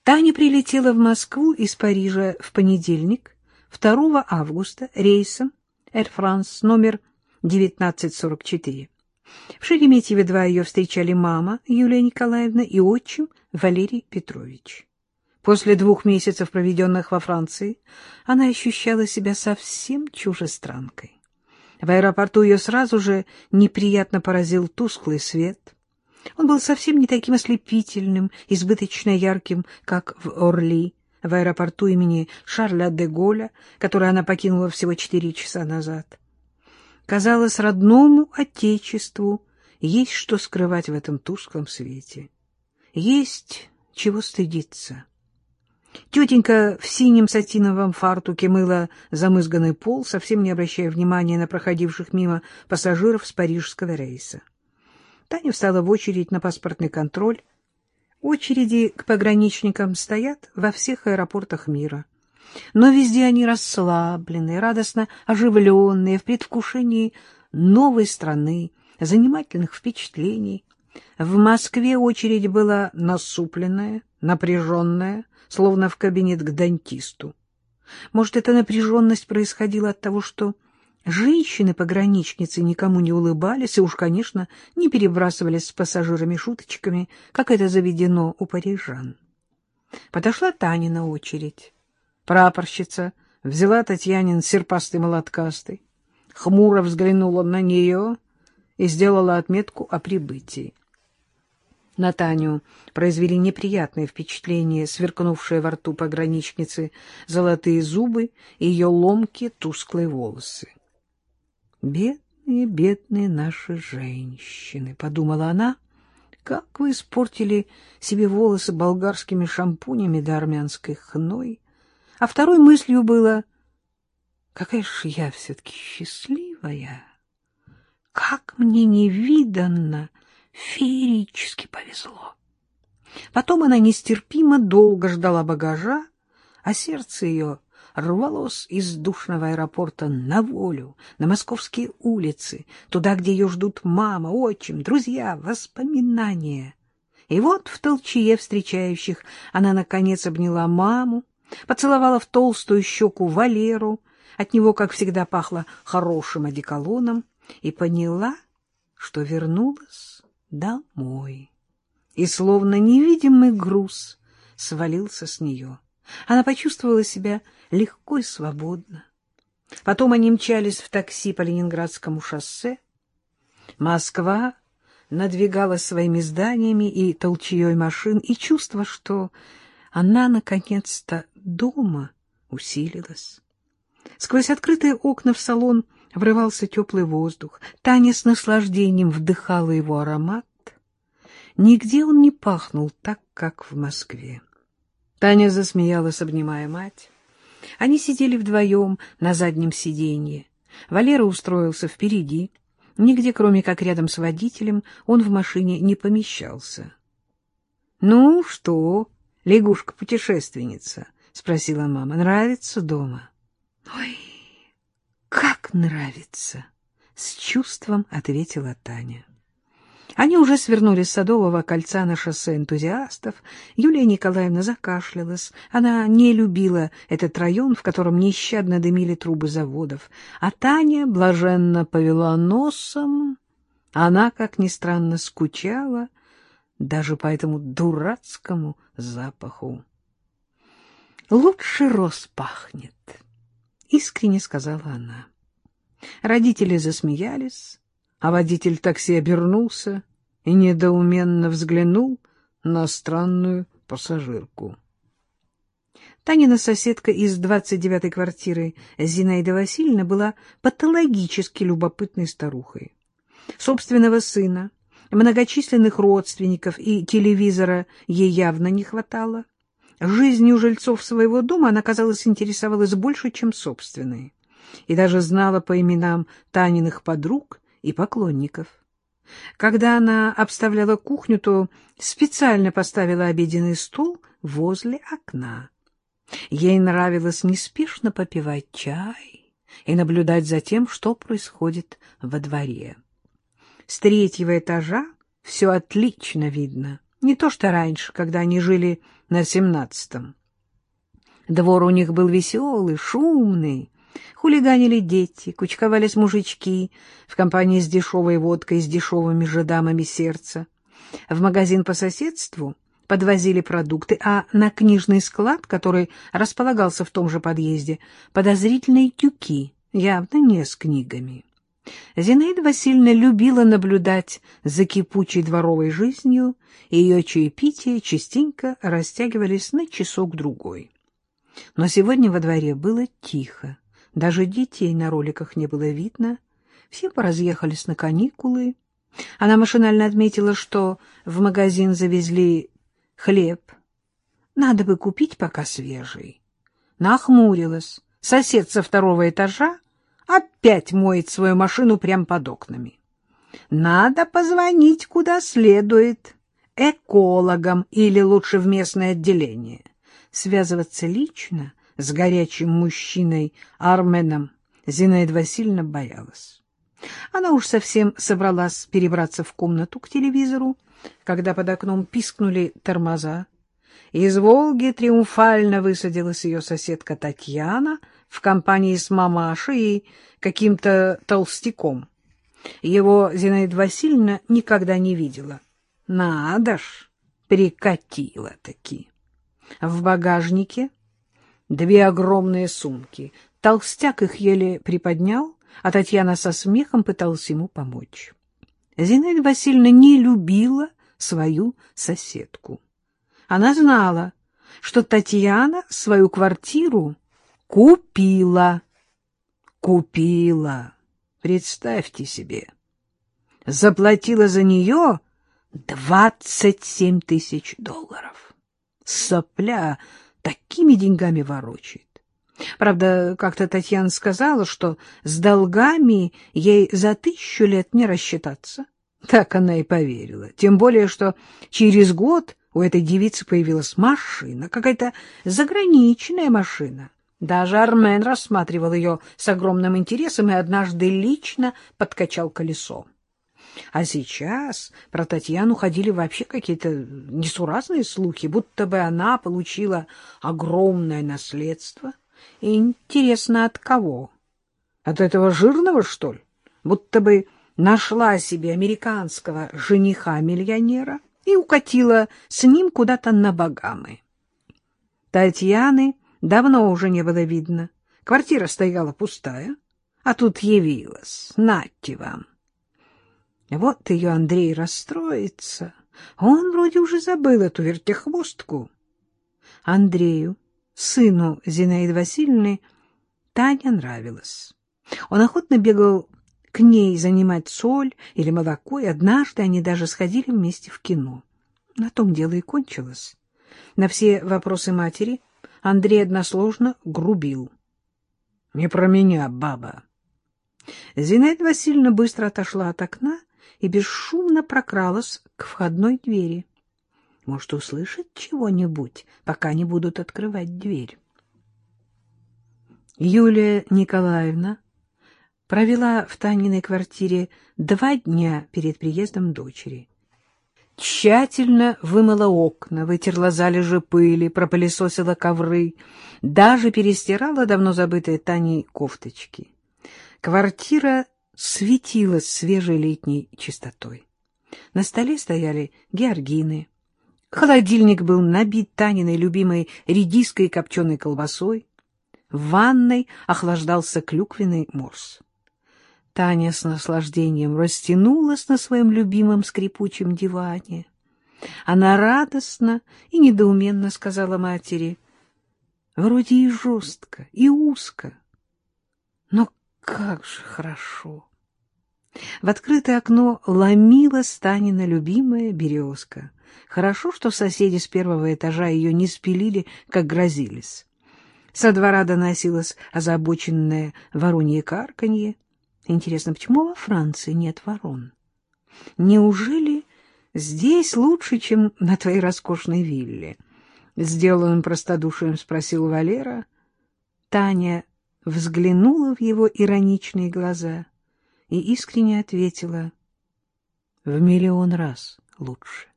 Таня прилетела в Москву из Парижа в понедельник, 2 августа, рейсом Air France номер 1944. В Шереметьево-2 ее встречали мама Юлия Николаевна и отчим Валерий Петрович. После 2 месяцев, проведенных во Франции, она ощущала себя совсем чужестранкой. В аэропорту ее сразу же неприятно поразил тусклый свет. Он был совсем не таким ослепительным, избыточно ярким, как в Орли, в аэропорту имени Шарля де Голля, который она покинула всего 4 часа назад. Казалось, родному отечеству есть что скрывать в этом тусклом свете. Есть чего стыдиться. Тетенька в синем сатиновом фартуке мыла замызганный пол, совсем не обращая внимания на проходивших мимо пассажиров с парижского рейса. Таня встала в очередь на паспортный контроль. Очереди к пограничникам стоят во всех аэропортах мира. Но везде они расслабленные, радостно оживленные, в предвкушении новой страны, занимательных впечатлений. В Москве очередь была насупленная, напряженная, словно в кабинет к дантисту. Может, эта напряженность происходила от того, что женщины-пограничницы никому не улыбались и уж, конечно, не перебрасывались с пассажирами шуточками, как это заведено у парижан. Подошла Танина очередь. Прапорщица взяла Татьянин серпастый молоткастый, хмуро взглянула на нее и сделала отметку о прибытии. На Таню произвели неприятное впечатление сверкнувшие во рту пограничницы золотые зубы и ее ломкие тусклые волосы. «Бедные, бедные наши женщины», — подумала она, — «как вы испортили себе волосы болгарскими шампунями да армянской хной». А второй мыслью было: какая ж я все-таки счастливая, как мне невиданно, феерически повезло. Потом она нестерпимо долго ждала багажа, а сердце ее рвалось из душного аэропорта на волю, на московские улицы, туда, где ее ждут мама, отчим, друзья, воспоминания. И вот в толчее встречающих она, наконец, обняла маму, поцеловала в толстую щеку Валеру, от него, как всегда, пахло хорошим одеколоном, и поняла, что вернулась домой. И словно невидимый груз свалился с нее. Она почувствовала себя легко и свободно. Потом они мчались в такси по Ленинградскому шоссе. Москва надвигалась своими зданиями и толчеей машин, и чувство, что она, наконец-то, дома, усилилась. Сквозь открытые окна в салон врывался теплый воздух. Таня с наслаждением вдыхала его аромат. Нигде он не пахнул так, как в Москве. Таня засмеялась, обнимая мать. Они сидели вдвоем на заднем сиденье. Валера устроился впереди. Нигде, кроме как рядом с водителем, он в машине не помещался. — Ну что, лягушка-путешественница? — спросила мама. — Нравится дома? — Ой, как нравится! — с чувством ответила Таня. Они уже свернули с Садового кольца на шоссе энтузиастов. Юлия Николаевна закашлялась. Она не любила этот район, в котором нещадно дымили трубы заводов. А Таня блаженно повела носом. Она, как ни странно, скучала даже по этому дурацкому запаху. «Лучше роз пахнет», — искренне сказала она. Родители засмеялись, а водитель такси обернулся и недоуменно взглянул на странную пассажирку. Танина соседка из 29-й квартиры Зинаида Васильевна была патологически любопытной старухой. Собственного сына, многочисленных родственников и телевизора ей явно не хватало. Жизнью жильцов своего дома она, казалось, интересовалась больше, чем собственной, и даже знала по именам Таниных подруг и поклонников. Когда она обставляла кухню, то специально поставила обеденный стол возле окна. Ей нравилось неспешно попивать чай и наблюдать за тем, что происходит во дворе. С 3-го этажа все отлично видно. Не то что раньше, когда они жили на 17-м. Двор у них был веселый, шумный. Хулиганили дети, кучковались мужички в компании с дешевой водкой, с дешевыми же дамами сердца. В магазин по соседству подвозили продукты, а на книжный склад, который располагался в том же подъезде, подозрительные тюки, явно не с книгами. Зинаида Васильевна любила наблюдать за кипучей дворовой жизнью, и ее чаепития частенько растягивались на часок-другой. Но сегодня во дворе было тихо, даже детей на роликах не было видно, все поразъехались на каникулы. Она машинально отметила, что в магазин завезли хлеб. Надо бы купить пока свежий. Нахмурилась. Сосед со второго этажа опять моет свою машину прямо под окнами. Надо позвонить куда следует. Экологам или лучше в местное отделение. Связываться лично с горячим мужчиной Арменом Зинаида Васильевна боялась. Она уж совсем собралась перебраться в комнату к телевизору, когда под окном пискнули тормоза. Из «Волги» триумфально высадилась ее соседка Татьяна в компании с мамашей и каким-то толстяком. Его Зинаида Васильевна никогда не видела. Надо ж, прикатила-таки. В багажнике 2 огромные сумки. Толстяк их еле приподнял, а Татьяна со смехом пыталась ему помочь. Зинаида Васильевна не любила свою соседку. Она знала, что Татьяна свою квартиру купила. Купила. Представьте себе. Заплатила за нее $27 000. Сопля такими деньгами ворочает. Правда, как-то Татьяна сказала, что с долгами ей за 1000 лет не рассчитаться. Так она и поверила. Тем более, что через год у этой девицы появилась машина, какая-то заграничная машина. Даже Армен рассматривал ее с огромным интересом и однажды лично подкачал колесо. А сейчас про Татьяну ходили вообще какие-то несуразные слухи, будто бы она получила огромное наследство. И интересно, от кого? От этого жирного, что ли? Будто бы нашла себе американского жениха-миллионера и укатила с ним куда-то на Багамы. Татьяны давно уже не было видно. Квартира стояла пустая, а тут явилась. Нате вам. Вот ее Андрей расстроится. Он вроде уже забыл эту вертихвостку. Андрею, сыну Зинаиды Васильевны, Таня нравилась. Он охотно бегал к ней занимать соль или молоко, и однажды они даже сходили вместе в кино. На том дело и кончилось. На все вопросы матери Андрей односложно грубил. — Не про меня, баба. Зинаида Васильевна быстро отошла от окна и бесшумно прокралась к входной двери. Может, услышит чего-нибудь, пока не будут открывать дверь. Юлия Николаевна провела в Таниной квартире 2 дня перед приездом дочери. Тщательно вымыла окна, вытерла залежи пыли, пропылесосила ковры, даже перестирала давно забытые Таней кофточки. Квартира светилась свежей летней чистотой. На столе стояли георгины. Холодильник был набит Таниной любимой редиской и копченой колбасой. В ванной охлаждался клюквенный морс. Таня с наслаждением растянулась на своем любимом скрипучем диване. Она радостно и недоуменно сказала матери: «Вроде и жестко, и узко, но как же хорошо!» В открытое окно ломилась Танина любимая березка. Хорошо, что соседи с 1-го этажа ее не спилили, как грозились. Со двора доносилось озабоченное воронье карканье. Интересно, почему во Франции нет ворон? Неужели здесь лучше, чем на твоей роскошной вилле? Сделанным простодушием спросил Валера. Таня взглянула в его ироничные глаза и искренне ответила: в 1 000 000 раз лучше.